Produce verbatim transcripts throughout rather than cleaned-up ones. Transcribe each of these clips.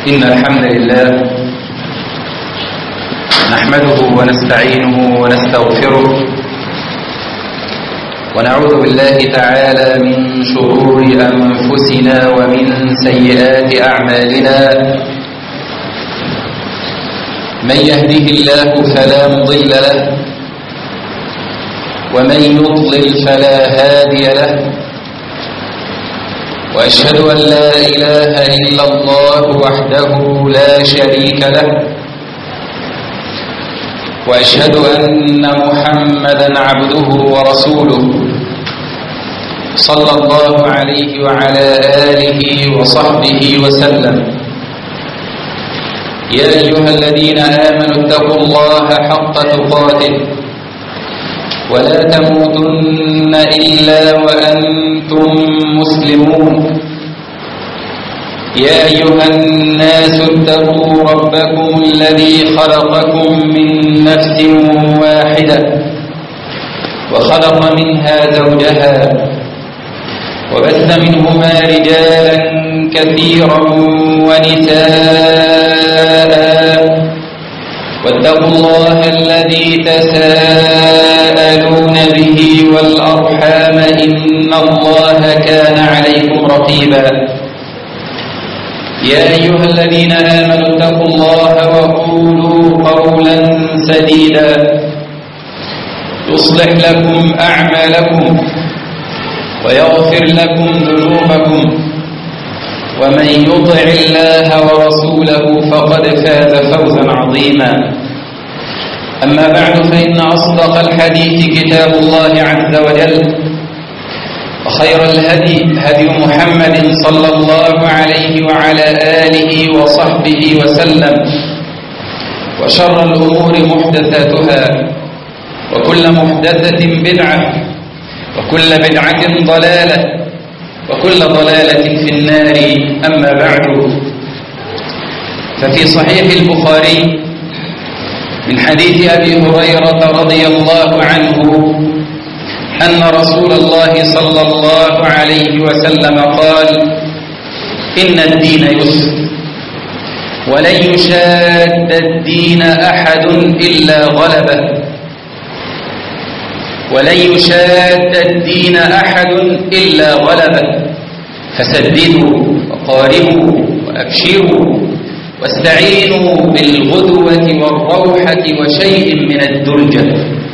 إن الحمد لله نحمده ونستعينه ونستغفره ونعوذ بالله تعالى من شرور أنفسنا ومن سيئات أعمالنا. من يهده الله فلا مضل له ومن يضلل فلا هادي له، وأشهد أن لا إله إلا الله وحده لا شريك له، وأشهد أن محمدا عبده ورسوله صلى الله عليه وعلى آله وصحبه وسلم. يا أيها الذين آمنوا اتقوا الله حق تقاته ولا تموتن إلا وأنتم مسلمون. يا أيها الناس اتقوا ربكم الذي خلقكم من نفس واحدة وخلق منها زوجها وبث منهما رجالا كثيرا ونساء، واتقوا الله الذي تساءلون به والأرحام إن الله كان عليكم رقيبا. يا أيها الذين آمنوا اتقوا الله وقولوا قولا سديدا يصلح لكم أعمالكم ويغفر لكم ذنوبكم، ومن يطع الله ورسوله فقد فاز فوزا عظيما. أما بعد، فإن أصدق الحديث كتاب الله عز وجل، وخير الهدي هدي محمد صلى الله عليه وعلى آله وصحبه وسلم، وشر الأمور محدثاتها، وكل محدثة بدعة، وكل بدعة ضلالة، وكل ضلالة في النار. أما بعد، ففي صحيح البخاري من حديث أبي هريرة رضي الله عنه أن رسول الله صلى الله عليه وسلم قال: إن الدين يسر، ولن يشاد الدين أحد إلا غلبه، ولن يشاد الدين أحد إلا غلبه، فسددوا وقاربوا وأبشروا واستعينوا بالغدوة والروحة وشيء من الدرجة.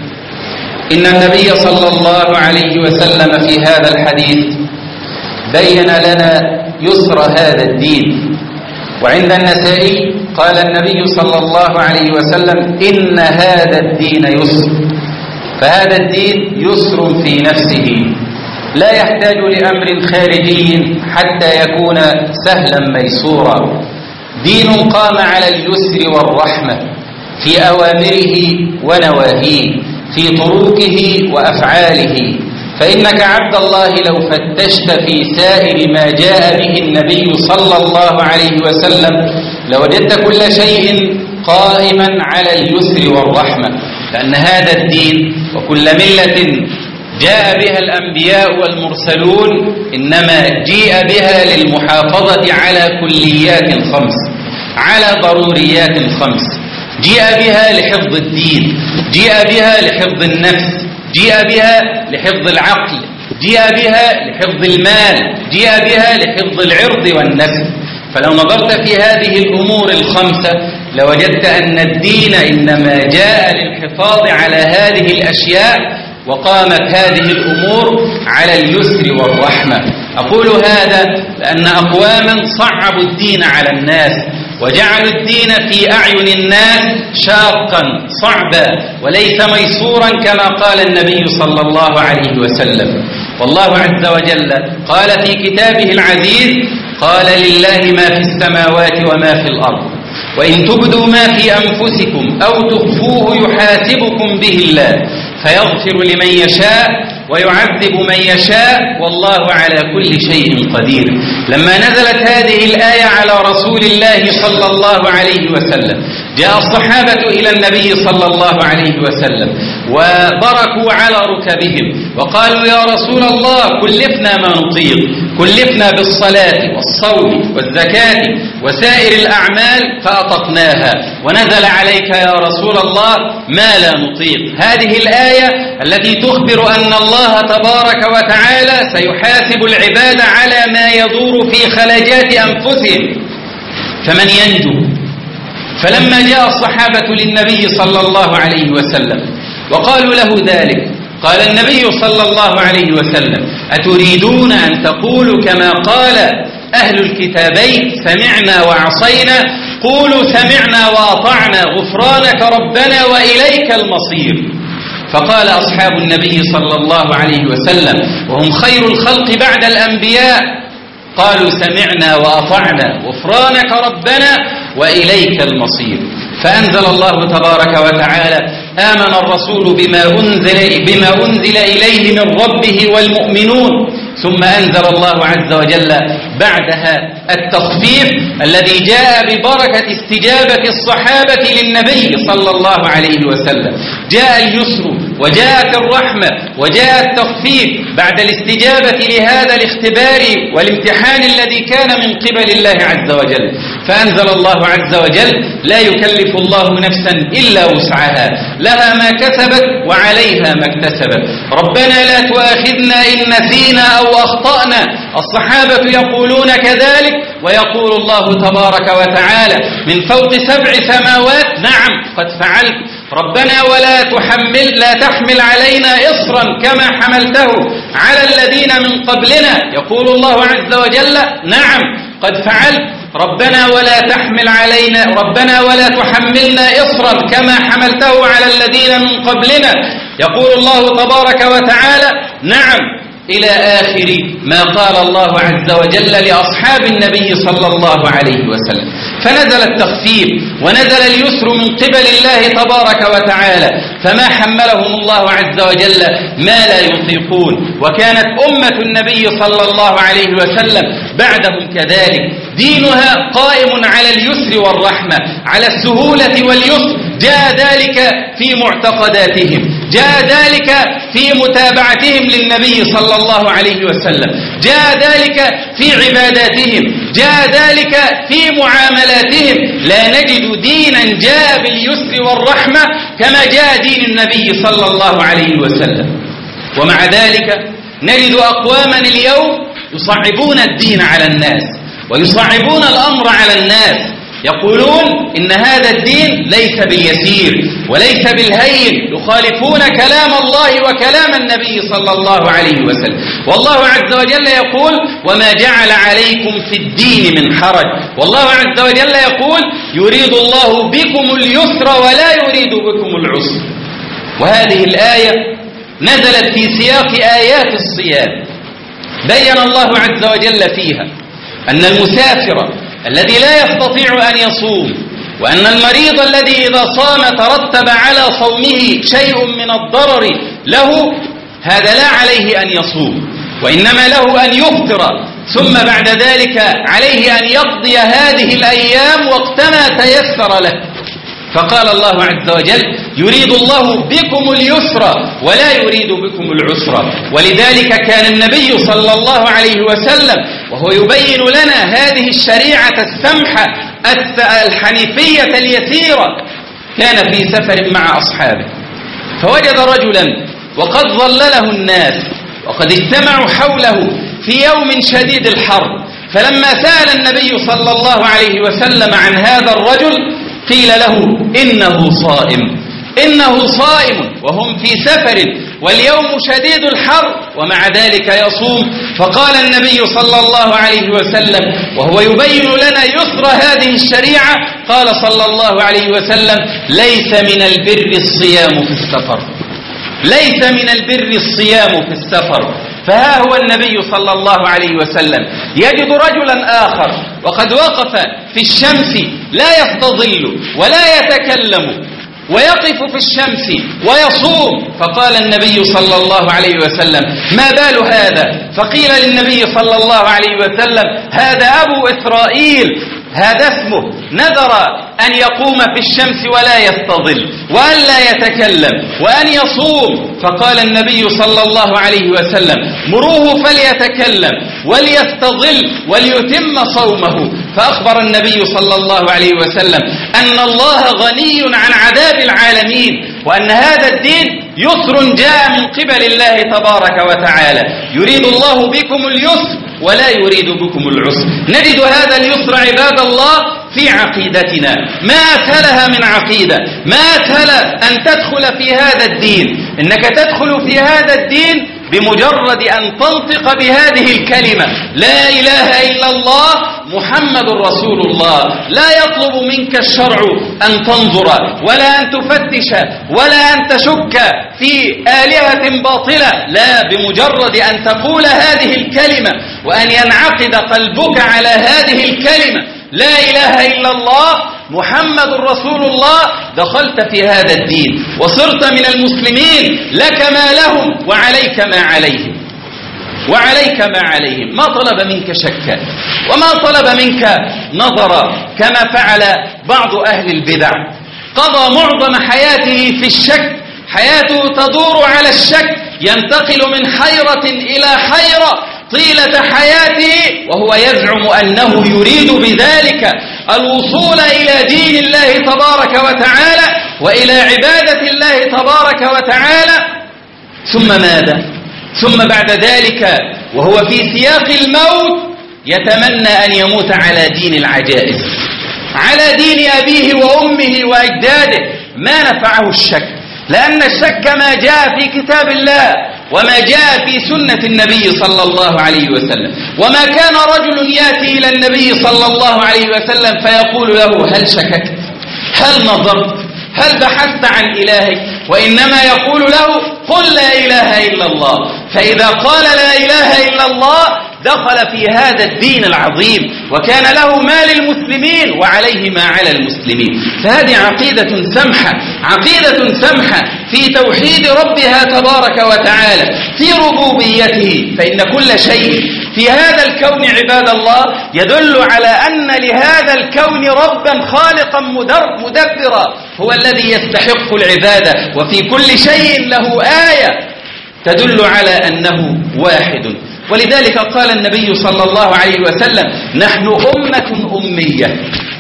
إن النبي صلى الله عليه وسلم في هذا الحديث بين لنا يسر هذا الدين. وعند النسائي قال النبي صلى الله عليه وسلم: إن هذا الدين يسر. فهذا الدين يسر في نفسه، لا يحتاج لأمر خارجي حتى يكون سهلا ميسورا. دين قام على اليسر والرحمة في أوامره ونواهيه، في طرقه وأفعاله. فإنك عبد الله لو فتشت في سائر ما جاء به النبي صلى الله عليه وسلم لوجدت كل شيء قائما على اليسر والرحمة، لأن هذا الدين وكل ملة جاء بها الأنبياء والمرسلون إنما جيء بها للمحافظة على كليات خمس، على ضروريات خمس. جيء بها لحفظ الدين، جيء بها لحفظ النفس، جيء بها لحفظ العقل، جيء بها لحفظ المال، جيء بها لحفظ العرض والنسب. فلو نظرت في هذه الأمور الخمسة لوجدت أن الدين إنما جاء للحفاظ على هذه الأشياء، وقامت هذه الأمور على اليسر والرحمة. أقول هذا لأن أقواما صعبوا الدين على الناس وجعلوا الدين في أعين الناس شاقا صعبا وليس ميسورا كما قال النبي صلى الله عليه وسلم. والله عز وجل قال في كتابه العزيز: قال لله ما في السماوات وما في الأرض، وإن تبدوا ما في أنفسكم أو تخفوه يحاسبكم به الله فيغفر لمن يشاء ويعذب من يشاء والله على كل شيء قدير. لما نزلت هذه الآية على رسول الله صلى الله عليه وسلم جاء الصحابة إلى النبي صلى الله عليه وسلم وبركوا على ركبهم وقالوا يا رسول الله كلفنا ما نطيق، كلفنا بالصلاة والصوم والزكاة وسائر الأعمال فأطقناها، ونزل عليك يا رسول الله ما لا نطيق. هذه الآية التي تخبر أن الله تبارك وتعالى سيحاسب العباد على ما يدور في خلاجات أنفسهم، فمن ينجو؟ فلما جاء الصحابة للنبي صلى الله عليه وسلم وقالوا له ذلك، قال النبي صلى الله عليه وسلم أتريدون أن تقولوا كما قال أهل الكتابين سمعنا وعصينا؟ قولوا سمعنا وأطعنا غفرانك ربنا وإليك المصير. فقال أصحاب النبي صلى الله عليه وسلم وهم خير الخلق بعد الأنبياء، قالوا سمعنا وأطعنا غفرانك ربنا وإليك المصير. فأنزل الله تبارك وتعالى آمن الرسول بما أنزل, بما أنزل إليه من ربه والمؤمنون، ثم أنزل الله عز وجل بعدها التخفيف الذي جاء ببركة استجابة الصحابة للنبي صلى الله عليه وسلم. جاء اليسر وجاءت الرحمة وجاء التخفيف بعد الاستجابة لهذا الاختبار والامتحان الذي كان من قبل الله عز وجل. فأنزل الله عز وجل لا يكلف الله نفسا إلا وسعها، لها ما كسبت وعليها ما اكتسبت، ربنا لا تؤاخذنا إن نسينا أو أخطأنا. الصحابة يقولون كذلك، ويقول الله تبارك وتعالى من فوق سبع سماوات نعم قد فعلت، ربنا ولا تحمل لا تحمل علينا إصرا كما حملته على الذين من قبلنا. يقول الله عز وجل نعم قد فعلت، ربنا ولا تحمل علينا ربنا ولا تحملنا إصرا كما حملته على الذين من قبلنا. يقول الله تبارك وتعالى نعم إلى آخر ما قال الله عز وجل لأصحاب النبي صلى الله عليه وسلم. فنزل التخفيف ونزل اليسر من قبل الله تبارك وتعالى، فما حملهم الله عز وجل ما لا يطيقون. وكانت أمة النبي صلى الله عليه وسلم بعدهم كذلك، دينها قائم على اليسر والرحمة، على السهولة واليسر. جاء ذلك في معتقداتهم، جاء ذلك في متابعتهم للنبي صلى الله عليه وسلم، جاء ذلك في عباداتهم، جاء ذلك في معاملاتهم. لا نجد دينا جاء باليسر والرحمة كما جاء دين النبي صلى الله عليه وسلم. ومع ذلك نجد أقواما اليوم يصعبون الدين على الناس ويصعبون الأمر على الناس، يقولون إن هذا الدين ليس باليسير وليس بالهين، يخالفون كلام الله وكلام النبي صلى الله عليه وسلم. والله عز وجل يقول وما جعل عليكم في الدين من حرج، والله عز وجل يقول يريد الله بكم اليسر ولا يريد بكم العسر. وهذه الآية نزلت في سياق آيات الصيام، بين الله عز وجل فيها أن المسافر الذي لا يستطيع أن يصوم، وأن المريض الذي إذا صام ترتب على صومه شيء من الضرر له، هذا لا عليه أن يصوم، وإنما له أن يفطر، ثم بعد ذلك عليه أن يقضي هذه الأيام وقتما تيسر له. فقال الله عز وجل يريد الله بكم اليسر ولا يريد بكم العسر. ولذلك كان النبي صلى الله عليه وسلم وهو يبين لنا هذه الشريعة السمحة الحنيفية اليسيرة، كان في سفر مع أصحابه فوجد رجلا وقد ظلله الناس وقد اجتمعوا حوله في يوم شديد الحر. فلما سأل النبي صلى الله عليه وسلم عن هذا الرجل قيل له إنه صائم، إنه صائم، وهم في سفر واليوم شديد الحر ومع ذلك يصوم. فقال النبي صلى الله عليه وسلم وهو يبين لنا يسر هذه الشريعة، قال صلى الله عليه وسلم ليس من البر الصيام في السفر، ليس من البر الصيام في السفر. فها هو النبي صلى الله عليه وسلم يجد رجلا آخر وقد وقف في الشمس لا يستظل ولا يتكلم ويقف في الشمس ويصوم، فقال النبي صلى الله عليه وسلم ما بال هذا؟ فقيل للنبي صلى الله عليه وسلم هذا أبو إسرائيل هذا اسمه نذر أن يقوم في الشمس ولا يستظل وأن لا يتكلم وأن يصوم، فقال النبي صلى الله عليه وسلم مروه فليتكلم وليستظل وليتم صومه. فأخبر النبي صلى الله عليه وسلم أن الله غني عن عذاب العالمين، وأن هذا الدين يسر جاء من قبل الله تبارك وتعالى، يريد الله بكم اليسر ولا يريد بكم العسر. نجد هذا اليسر عباد الله في عقيدتنا، ما أسهلها من عقيدة، ما أسهل أن تدخل في هذا الدين. إنك تدخل في هذا الدين بمجرد أن تنطق بهذه الكلمة لا إله إلا الله محمد رسول الله. لا يطلب منك الشرع أن تنظر ولا أن تفتش ولا أن تشك في آلهة باطلة، لا، بمجرد أن تقول هذه الكلمة وأن ينعقد قلبك على هذه الكلمة لا إله إلا الله محمد رسول الله، دخلت في هذا الدين وصرت من المسلمين، لك ما لهم وعليك ما عليهم وعليك ما عليهم. ما طلب منك شكا وما طلب منك نظرا كما فعل بعض أهل البدع، قضى معظم حياته في الشك، حياته تدور على الشك، ينتقل من حيرة إلى حيرة طيلة حياته وهو يزعم أنه يريد بذلك الوصول إلى دين الله تبارك وتعالى وإلى عبادة الله تبارك وتعالى. ثم ماذا؟ ثم بعد ذلك وهو في سياق الموت يتمنى أن يموت على دين العجائز، على دين أبيه وأمه وأجداده. ما نفعه الشك، لأن الشك ما جاء في كتاب الله وما جاء في سنة النبي صلى الله عليه وسلم. وما كان رجل يأتي إلى النبي صلى الله عليه وسلم فيقول له هل شككت؟ هل نظرت؟ هل بحثت عن إلهك؟ وإنما يقول له قل لا إله إلا الله. فإذا قال لا إله إلا الله دخل في هذا الدين العظيم وكان له ما للمسلمين وعليه ما على المسلمين. فهذه عقيدة سمحة، عقيدة سمحة في توحيد ربها تبارك وتعالى، في ربوبيته. فإن كل شيء في هذا الكون عباد الله يدل على أن لهذا الكون ربا خالقا مدبرا، هو الذي يستحق العبادة. وفي كل شيء له آية تدل على أنه واحد. ولذلك قال النبي صلى الله عليه وسلم نحن أمة أمية،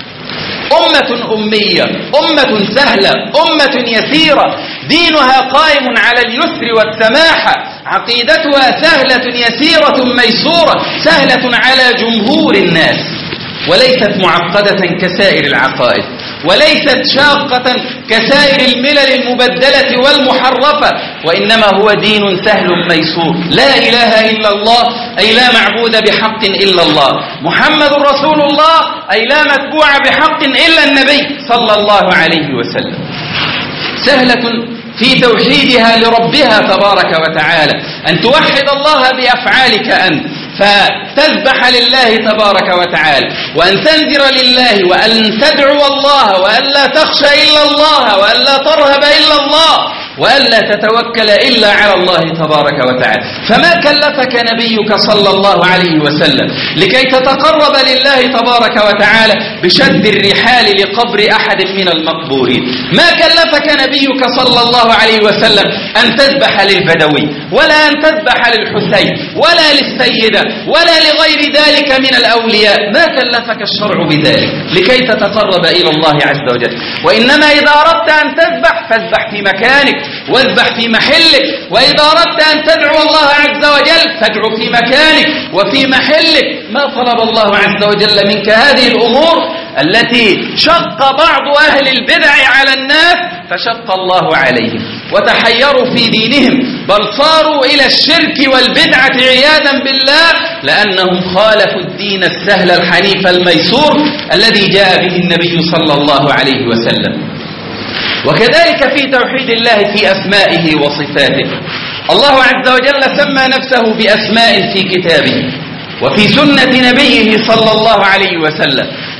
أمة أمية، أمة سهلة، أمة يسيرة، دينها قائم على اليسر والسماحة، عقيدتها سهلة يسيرة ميسورة، سهلة على جمهور الناس، وليست معقدة كسائر العقائد، وليست شاقة كسائر الملل المبدلة والمحرفة، وإنما هو دين سهل ميسور. لا إله إلا الله أي لا معبود بحق إلا الله، محمد رسول الله أي لا متبوع بحق إلا النبي صلى الله عليه وسلم. سهلة في توحيدها لربها تبارك وتعالى، أن توحد الله بأفعالك أنت، فتذبح لله تبارك وتعالى، وأن تنذر لله، وأن تدعو الله، وأن لا تخشى إلا الله، وأن لا ترهب إلا الله، وأن لا تتوكل إلا على الله تبارك وتعالى. فما كلفك نبيك صلى الله عليه وسلم لكي تتقرب لله تبارك وتعالى بشد الرحال لقبر أحد من المقبورين. ما كلفك نبيك صلى الله عليه وسلم أن تذبح للبدوي، ولا أن تذبح للحسين، ولا للسيدة، ولا لغير ذلك من الأولياء. ما كلفك الشرع بذلك لكي تتقرب إلى الله عز وجل. وإنما إذا أردت أن تذبح فاذبح في مكانك واذبح في محلك، وإذا أردت أن تدعو الله عز وجل فادعو في مكانك وفي محلك. ما طلب الله عز وجل منك هذه الأمور التي شق بعض أهل البدع على الناس فشق الله عليهم وتحيروا في دينهم، بل صاروا إلى الشرك والبدعة عياذا بالله، لأنهم خالفوا الدين السهل الحنيف الميسور الذي جاء به النبي صلى الله عليه وسلم. وكذلك في توحيد الله في أسمائه وصفاته، الله عز وجل سمى نفسه بأسماء في كتابه وفي سنة نبيه صلى الله عليه وسلم،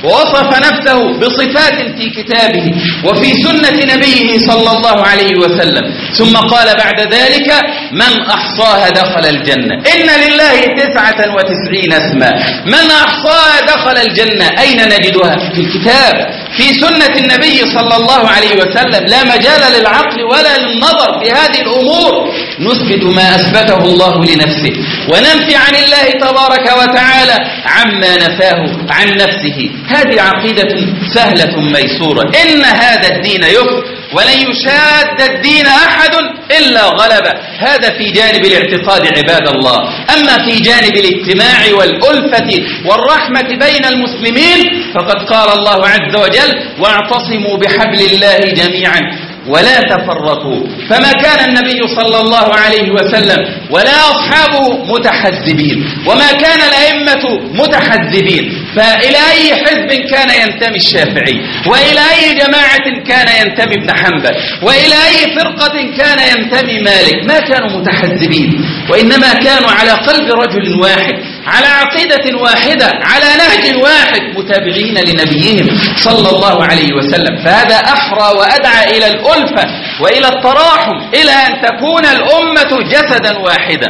ووصف نفسه بصفات في كتابه وفي سنة نبيه صلى الله عليه وسلم، ثم قال بعد ذلك: من أحصاها دخل الجنة. إن لله تسعة وتسعين اسما، من أحصاها دخل الجنة. أين نجدها؟ في الكتاب، في سنة النبي صلى الله عليه وسلم. لا مجال للعقل ولا للنظر في هذه الأمور. نثبت ما أثبته الله لنفسه، وننفي عن الله تبارك وتعالى عما نفاه عن نفسه. هذه عقيدة سهلة ميسورة. إن هذا الدين يفر ولن يشاد الدين أحد إلا غلبه. هذا في جانب الاعتقاد عباد الله. أما في جانب الاجتماع والألفة والرحمة بين المسلمين فقد قال الله عز وجل: واعتصموا بحبل الله جميعا ولا تفرقوا. فما كان النبي صلى الله عليه وسلم ولا أصحابه متحزبين، وما كان الأئمة متحزبين. فإلى أي حزب كان ينتمي الشافعي، وإلى أي جماعة كان ينتمي ابن حنبل، وإلى أي فرقة كان ينتمي مالك. ما كانوا متحزبين، وإنما كانوا على قلب رجل واحد، على عقيدة واحدة، على نهج واحد، متابعين لنبيهم صلى الله عليه وسلم. فهذا أحرى وأدعى إلى الألفة وإلى التراحم، إلى أن تكون الأمة جسدا واحدا.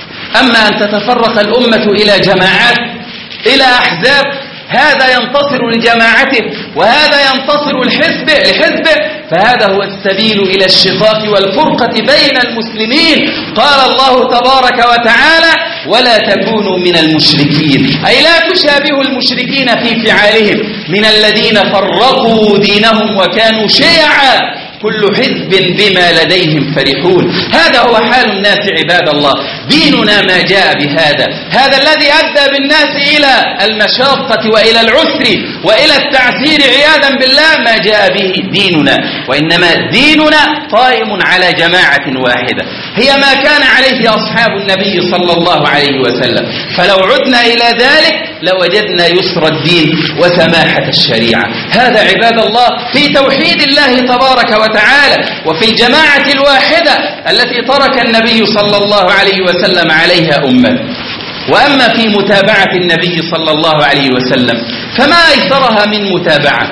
أما أن تتفرق الأمة إلى جماعات، إلى أحزاب، هذا ينتصر لجماعته وهذا ينتصر لحزبه لحزبه فهذا هو السبيل إلى الشقاق والفرقة بين المسلمين. قال الله تبارك وتعالى: ولا تكونوا من المشركين، أي لا تشابهوا المشركين في فعالهم، من الذين فرقوا دينهم وكانوا شيعا كل حزب بما لديهم فرحون. هذا هو حال الناس عباد الله. ديننا ما جاء بهذا، هذا الذي أدى بالناس إلى المشاقة وإلى العسر وإلى التعسير عياذا بالله ما جاء به ديننا، وإنما ديننا قائم على جماعة واحدة هي ما كان عليه أصحاب النبي صلى الله عليه وسلم. فلو عدنا إلى ذلك لوجدنا يسر الدين وسماحة الشريعة. هذا عباد الله في توحيد الله تبارك وتعالى، وفي الجماعة الواحدة التي ترك النبي صلى الله عليه وسلم عليها أمة. وأما في متابعة النبي صلى الله عليه وسلم فما أيسرها من متابعة؟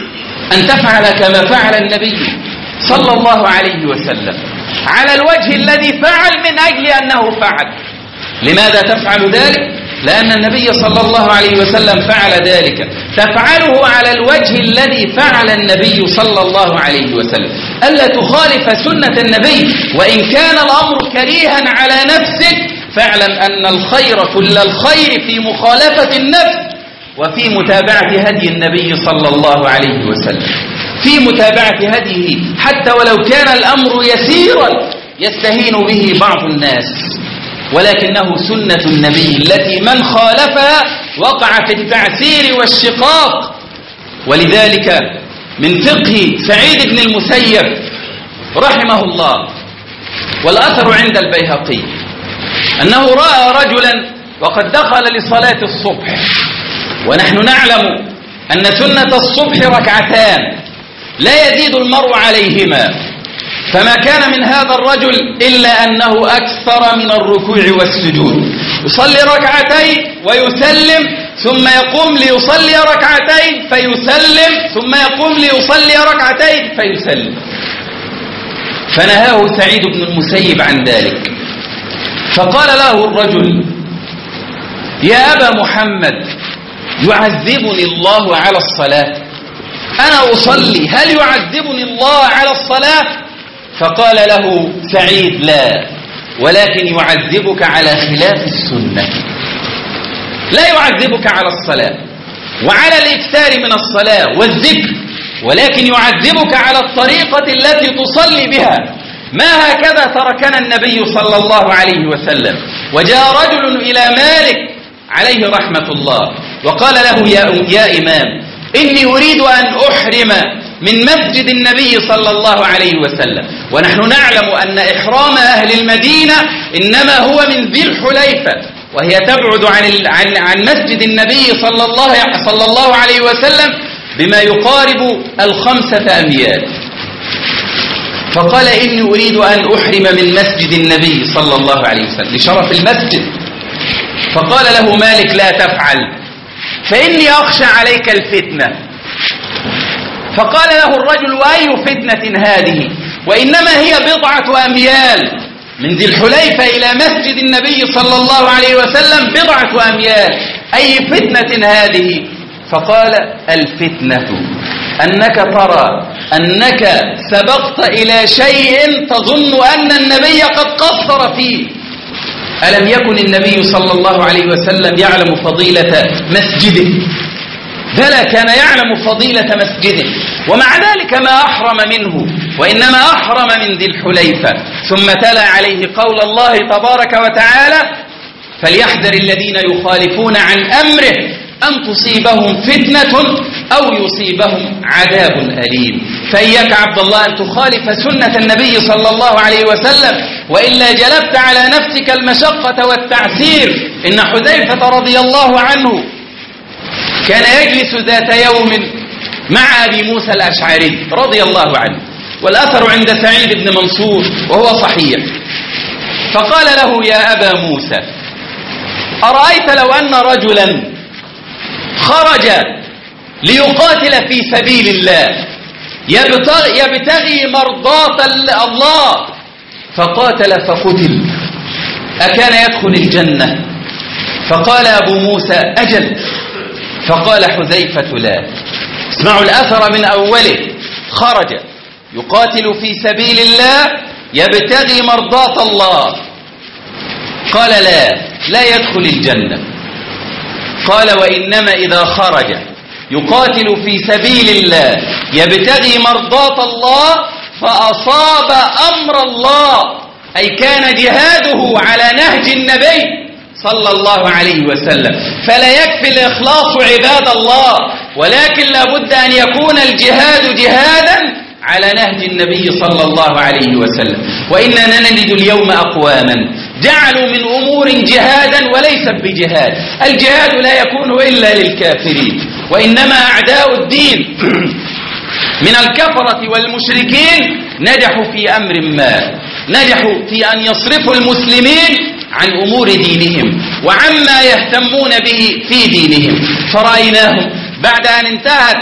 أن تفعل كما فعل النبي صلى الله عليه وسلم على الوجه الذي فعل من أجل أنه فعل. لماذا تفعل ذلك؟ لأن النبي صلى الله عليه وسلم فعل ذلك. تفعله على الوجه الذي فعل النبي صلى الله عليه وسلم، ألا تخالف سنة النبي وإن كان الأمر كريها على نفسك. فاعلم أن الخير كل الخير في مخالفة النفس وفي متابعة هدي النبي صلى الله عليه وسلم، في متابعة هديه حتى ولو كان الأمر يسيرا يستهين به بعض الناس، ولكنه سنة النبي التي من خالفها وقع في التعسير والشقاق. ولذلك من فقه سعيد بن المسيب رحمه الله، والأثر عند البيهقي، أنه رأى رجلا وقد دخل لصلاة الصبح، ونحن نعلم أن سنة الصبح ركعتان لا يزيد المرء عليهما، فما كان من هذا الرجل إلا أنه أكثر من الركوع والسجود، يصلي ركعتين ويسلم ثم يقوم ليصلي ركعتين فيسلم ثم يقوم ليصلي ركعتين فيسلم. فنهاه سعيد بن المسيب عن ذلك، فقال له الرجل: يا أبا محمد، يعذبني الله على الصلاة؟ أنا أصلي، هل يعذبني الله على الصلاة؟ فقال له سعيد: لا، ولكن يعذبك على خلاف السنة. لا يعذبك على الصلاة وعلى الإكثار من الصلاة والذكر، ولكن يعذبك على الطريقة التي تصلي بها. ما هكذا تركنا النبي صلى الله عليه وسلم. وجاء رجل إلى مالك عليه رحمة الله وقال له: يا, يا إمام، إني أريد أن أحرم من مسجد النبي صلى الله عليه وسلم، ونحن نعلم أن إحرام أهل المدينة إنما هو من ذي الحليفة، وهي تبعد عن عن عن مسجد النبي صلى الله صلى الله عليه وسلم بما يقارب الخمسة أميال. فقال: إني أريد أن أحرم من مسجد النبي صلى الله عليه وسلم لشرف المسجد. فقال له مالك: لا تفعل، فإني أخشى عليك الفتنة. فقال له الرجل: وأي فتنة هذه؟ وإنما هي بضعة أميال من ذي الحليفة إلى مسجد النبي صلى الله عليه وسلم، بضعة أميال، أي فتنة هذه؟ فقال: الفتنة أنك ترى أنك سبقت إلى شيء تظن أن النبي قد قصر فيه. ألم يكن النبي صلى الله عليه وسلم يعلم فضيلة مسجده؟ بلى، كان يعلم فضيلة مسجده، ومع ذلك ما أحرم منه، وإنما أحرم من ذي الحليفة. ثم تلا عليه قول الله تبارك وتعالى: فليحذر الذين يخالفون عن أمره أن تصيبهم فتنة أو يصيبهم عذاب أليم. فإياك عبد الله أن تخالف سنة النبي صلى الله عليه وسلم، وإلا جلبت على نفسك المشقة والتعسير. إن حذيفة رضي الله عنه كان يجلس ذات يوم مع أبي موسى الأشعري رضي الله عنه، والأثر عند سعيد بن منصور وهو صحيح. فقال له: يا أبا موسى، أرأيت لو أن رجلا خرج ليقاتل في سبيل الله يبتغي, يبتغي مرضاة الله فقاتل فقتل، أكان يدخل الجنة؟ فقال أبو موسى: أجل. فقال حذيفة: لا. اسمعوا الأثر من أوله: خرج يقاتل في سبيل الله يبتغي مرضاة الله، قال: لا لا يدخل الجنة. قال: وإنما إذا خرج يقاتل في سبيل الله يبتغي مرضاة الله فأصاب أمر الله، أي كان جهاده على نهج النبي صلى الله عليه وسلم. فلا يكفي الإخلاص عباد الله، ولكن لا بد أن يكون الجهاد جهادا على نهج النبي صلى الله عليه وسلم. وإننا نجد اليوم أقواما جعلوا من أمور جهادا وليست بجهاد. الجهاد لا يكون إلا للكافرين، وإنما أعداء الدين من الكفرة والمشركين نجحوا في أمر ما، نجحوا في أن يصرفوا المسلمين عن أمور دينهم وعما يهتمون به في دينهم. فرأيناهم بعد أن انتهت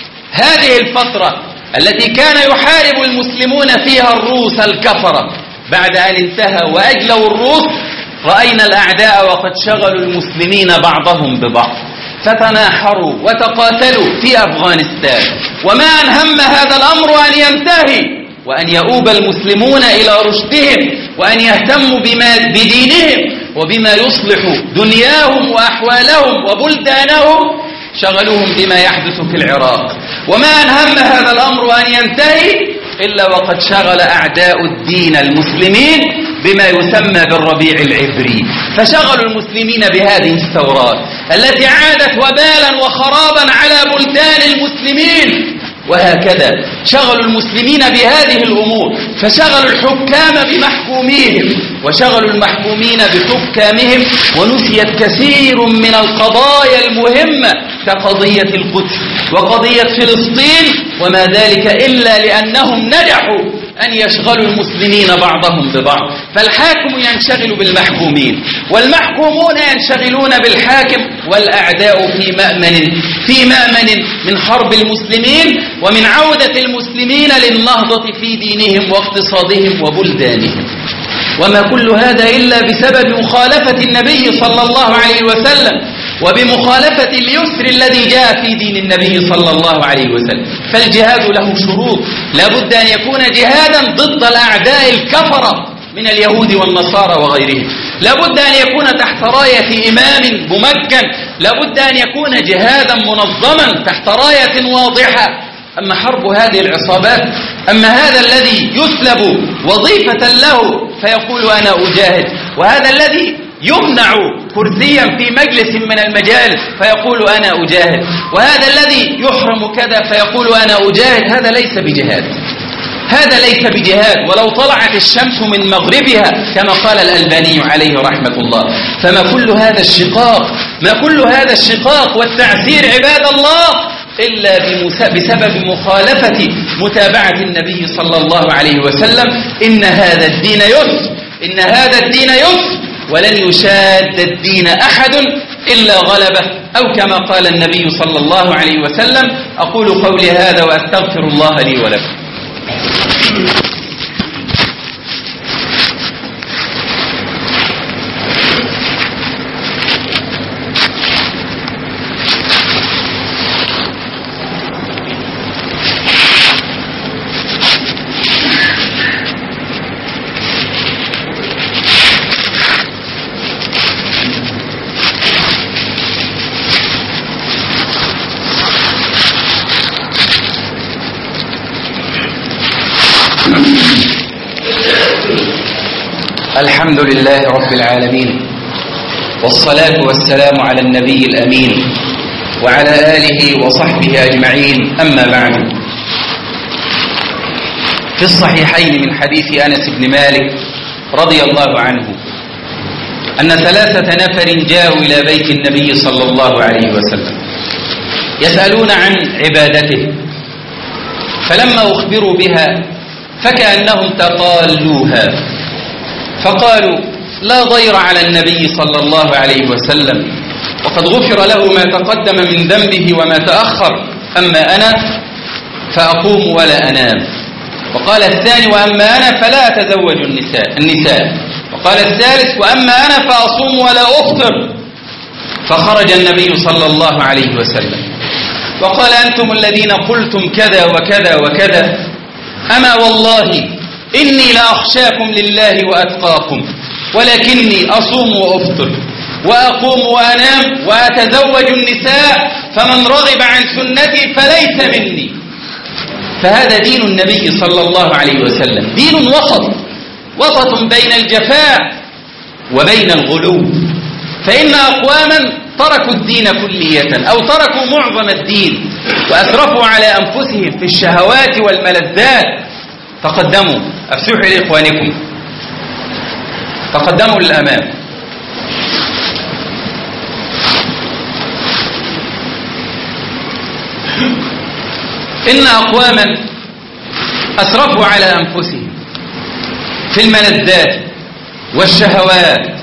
هذه الفترة التي كان يحارب المسلمون فيها الروس الكفرة، بعد أن انتهى وأجلوا الروس، رأينا الأعداء وقد شغلوا المسلمين بعضهم ببعض، فتناحروا وتقاتلوا في أفغانستان. وما أن هم هذا الأمر أن ينتهي وأن يؤوب المسلمون إلى رشدهم وأن يهتموا بما بدينهم وبما يصلح دنياهم وأحوالهم وبلدانهم، شغلوهم بما يحدث في العراق. وما أن هم هذا الأمر أن ينتهي إلا وقد شغل أعداء الدين المسلمين بما يسمى بالربيع العبري، فشغلوا المسلمين بهذه الثورات التي عادت وبالا وخرابا على بلدان المسلمين. وهكذا شغلوا المسلمين بهذه الأمور، فشغلوا الحكام بمحكوميهم وشغلوا المحكومين بحكامهم، ونسيت كثير من القضايا المهمة كقضية القدس وقضية فلسطين، وما ذلك إلا لأنهم نجحوا أن يشغلوا المسلمين بعضهم ببعض. فالحاكم ينشغل بالمحكومين والمحكومون ينشغلون بالحاكم، والأعداء في مأمن في مأمن من حرب المسلمين ومن عودة المسلمين للنهضة في دينهم واقتصادهم وبلدانهم. وما كل هذا إلا بسبب مخالفة النبي صلى الله عليه وسلم وبمخالفة اليسر الذي جاء في دين النبي صلى الله عليه وسلم. فالجهاد له شروط، لا بد أن يكون جهادا ضد الأعداء الكفرة من اليهود والنصارى وغيرهم، لا بد أن يكون تحت راية إمام ممكن، لا بد أن يكون جهادا منظما تحت راية واضحة. أما حرب هذه العصابات، أما هذا الذي يسلب وظيفة له فيقول أنا أجاهد، وهذا الذي يمنع كرسيا في مجلس من المجالس فيقول أنا أجاهد، وهذا الذي يحرم كذا فيقول أنا أجاهد، هذا ليس بجهاد، هذا ليس بجهاد ولو طلعت الشمس من مغربها كما قال الألباني عليه رحمة الله. فما كل هذا الشقاق ما كل هذا الشقاق والتعسير عباد الله إلا بسبب مخالفة متابعة النبي صلى الله عليه وسلم. إن هذا الدين يسر إن هذا الدين يسر ولن يشاد الدين أحد إلا غلبه، أو كما قال النبي صلى الله عليه وسلم. أقول قولي هذا وأستغفر الله لي ولكم. الحمد لله رب العالمين، والصلاة والسلام على النبي الأمين وعلى آله وصحبه أجمعين، أما بعد. في الصحيحين من حديث أنس بن مالك رضي الله عنه أن ثلاثة نفر جاءوا إلى بيت النبي صلى الله عليه وسلم يسألون عن عبادته، فلما أخبروا بها فكأنهم تقالوها، فقالوا: لا ضير على النبي صلى الله عليه وسلم، وقد غفر له ما تقدم من ذنبه وما تأخر، أما أنا فأقوم ولا أنام. وقال الثاني: وأما أنا فلا أتزوج النساء النساء وقال الثالث: وأما أنا فأصوم ولا أفطر. فخرج النبي صلى الله عليه وسلم وقال: أنتم الذين قلتم كذا وكذا وكذا، أما والله إني لأخشاكم لله وأتقاكم، ولكني أصوم وأفطر وأقوم وأنام وأتزوج النساء، فمن رغب عن سنتي فليس مني. فهذا دين النبي صلى الله عليه وسلم، دين وسط وسط بين الجفاء وبين الغلو. فإن أقواما تركوا الدين كلية أو تركوا معظم الدين وأسرفوا على أنفسهم في الشهوات والملذات، تقدموا أفسحوا لإخوانكم، تقدموا للأمام. إن أقواما أسرفوا على أنفسهم في الملذات والشهوات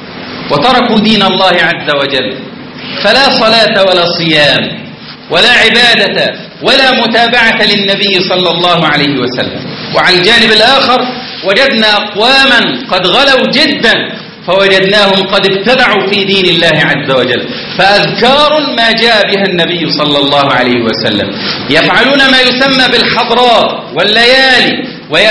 وتركوا دين الله عز وجل، فلا صلاة ولا صيام ولا عبادة ولا متابعة للنبي صلى الله عليه وسلم. وعلى الجانب الآخر وجدنا أقواما قد غلوا جدا، فوجدناهم قد ابتدعوا في دين الله عز وجل، فأذكار ما جاء بها النبي صلى الله عليه وسلم، يفعلون ما يسمى بالحضرات والليالي،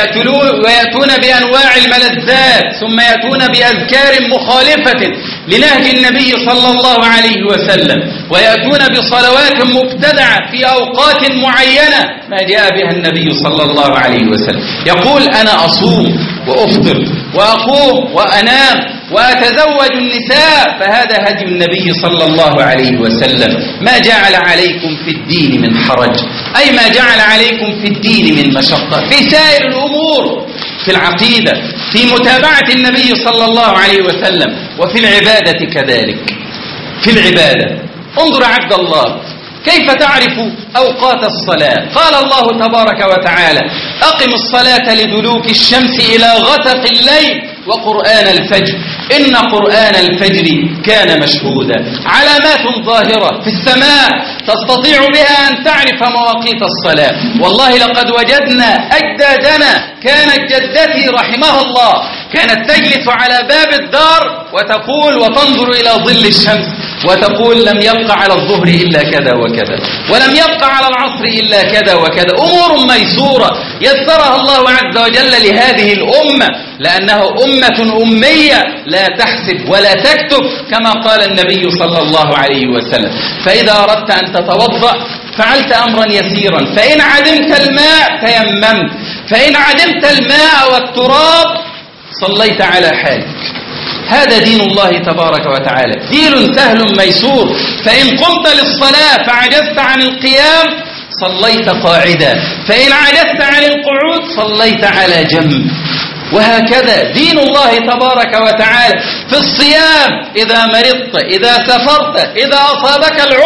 ويأتون بأنواع الملذات، ثم يأتون بأذكار مخالفة لنهج النبي صلى الله عليه وسلم، ويأتون بصلوات مبتدعة في أوقات معينة ما جاء بها النبي صلى الله عليه وسلم. يقول: أنا أصوم وأفطر وأقوم وأنام وأتزوج النساء، فهذا هدي النبي صلى الله عليه وسلم. ما جعل عليكم في الدين من حرج، أي ما جعل عليكم في الدين من مشقة في سائر الأمور، في العقيدة، في متابعة النبي صلى الله عليه وسلم، وفي العبادة كذلك. في العبادة انظر عبد الله كيف تعرف أوقات الصلاة. قال الله تبارك وتعالى: أقم الصلاة لدلوك الشمس إلى غسق الليل وقرآن الفجر إن قرآن الفجر كان مشهودا. علامات ظاهرة في السماء تستطيع بها أن تعرف مواقيت الصلاة. والله لقد وجدنا أجدادنا، كانت جدتي رحمها الله كانت تجلس على باب الدار وتقول وتنظر إلى ظل الشمس وتقول: لم يبقى على الظهر إلا كذا وكذا، ولم يبقى على العصر إلا كذا وكذا. أمور ميسورة يسرها الله عز وجل لهذه الأمة، لأنه أمة أمية لا تحسب ولا تكتب، كما قال النبي صلى الله عليه وسلم. فإذا أردت أن تتوضأ فعلت أمرا يسيرا، فإن عدمت الماء تيممت، فإن عدمت الماء والتراب صليت على حالك. هذا دين الله تبارك وتعالى، دين سهل ميسور. فإن قمت للصلاة فعجزت عن القيام صليت قاعدا، فإن عجزت عن القعود صليت على جنب. وهكذا دين الله تبارك وتعالى. في الصيام إذا مرضت، إذا سافرت، إذا أصابك العذر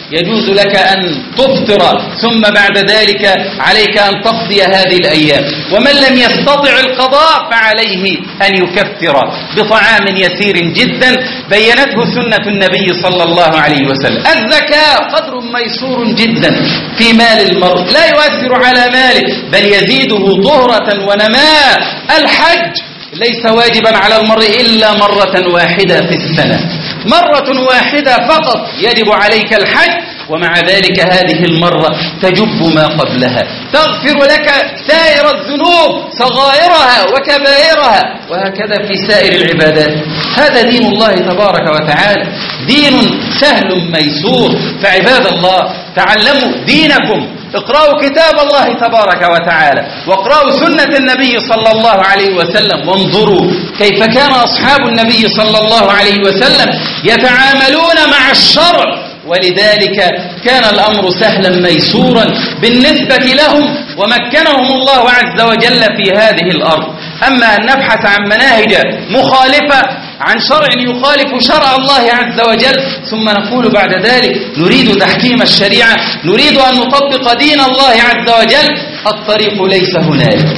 يجوز لك أن تفطر ثم بعد ذلك عليك أن تقضي هذه الأيام. ومن لم يستطع القضاء فعليه أن يكفر بطعام يسير جدا بينته سنة النبي صلى الله عليه وسلم. الزكاة قدر ميسور جدا في مال المرء لا يؤثر على ماله بل يزيده طهرة ونماء. الحج ليس واجبا على المرء إلا مرة واحدة في السنة، مرة واحدة فقط يجب عليك الحج، ومع ذلك هذه المرة تجب ما قبلها، تغفر لك سائر الذنوب صغائرها وكبائرها، وهكذا في سائر العبادات. هذا دين الله تبارك وتعالى، دين سهل ميسور. فعباد الله تعلموا دينكم، اقرأوا كتاب الله تبارك وتعالى واقرأوا سنة النبي صلى الله عليه وسلم، وانظروا كيف كان أصحاب النبي صلى الله عليه وسلم يتعاملون مع الشرع، ولذلك كان الأمر سهلا ميسورا بالنسبة لهم، ومكنهم الله عز وجل في هذه الأرض. أما أن نبحث عن مناهج مخالفة عن شرع يخالف شرع الله عز وجل ثم نقول بعد ذلك نريد تحكيم الشريعة، نريد أن نطبق دين الله عز وجل، الطريق ليس هنالك.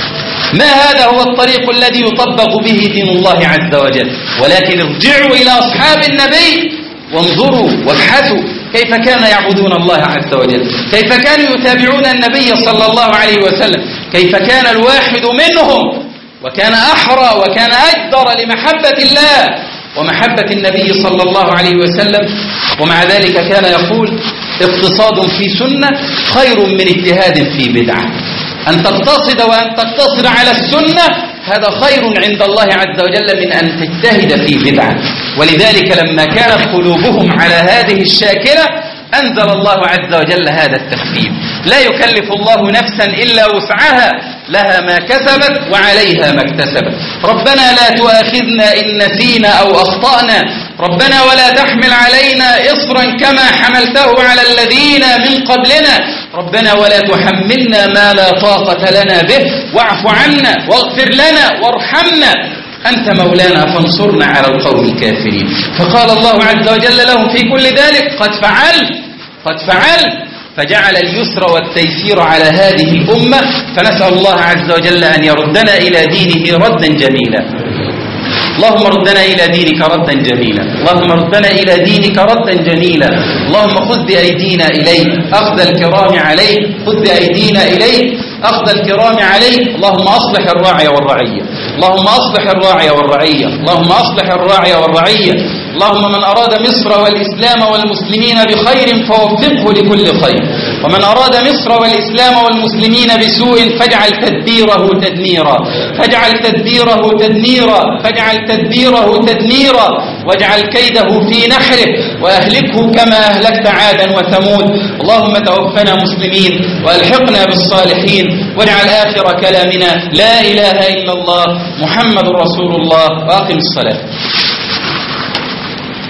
ما هذا هو الطريق الذي يطبق به دين الله عز وجل، ولكن ارجعوا إلى أصحاب النبي وانظروا وابحثوا كيف كان يعبدون الله عز وجل، كيف كانوا يتابعون النبي صلى الله عليه وسلم، كيف كان الواحد منهم وكان أحرى وكان أجدر لمحبة الله ومحبة النبي صلى الله عليه وسلم. ومع ذلك كان يقول اقتصاد في سنة خير من اجتهاد في بدعة. أن تقتصد وأن تقتصر على السنة هذا خير عند الله عز وجل من أن تجتهد في بدعة. ولذلك لما كانت قلوبهم على هذه الشاكلة أنزل الله عز وجل هذا التخفيف: لا يكلف الله نفسا إلا وسعها، لها ما كسبت وعليها ما اكتسبت. ربنا لا تؤاخذنا إن نسينا أو أخطأنا، ربنا ولا تحمل علينا إصرا كما حملته على الذين من قبلنا، ربنا ولا تحملنا ما لا طاقة لنا به، واعف عنا واغفر لنا وارحمنا أنت مولانا فانصرنا على القوم الكافرين. فقال الله عز وجل لهم في كل ذلك: قد فعلت قد فعلت فجعل اليسر والتيسير على هذه الأمة. فنسأل الله عز وجل أن يردنا إلى دينه ردا جميلا. اللهم ردنا إلى دينك ردا جميلا، اللهم ردنا إلى دينك ردا جميلا. اللهم خذ بأيدينا إليك أخذ الكرام عليك، خذ بأيدينا إليك أخذ الكرام عليك. اللهم أصلح الراعي والرعية، اللهم أصلح الراعي والرعية، اللهم أصلح الراعي والرعية. اللهم من أراد مصر والإسلام والمسلمين بخير فوفقه لكل خير، ومن أراد مصر والإسلام والمسلمين بسوء فاجعل تدبيره تدميرا، فاجعل تدبيره تدميرا، فاجعل تدبيره تدميرا، واجعل كيده في نحره وأهلكه كما أهلكت عادا وثمود. اللهم توفنا مسلمين وألحقنا بالصالحين، واجعل آخر كلامنا لا إله إلا الله محمد رسول الله، وأقم الصلاة.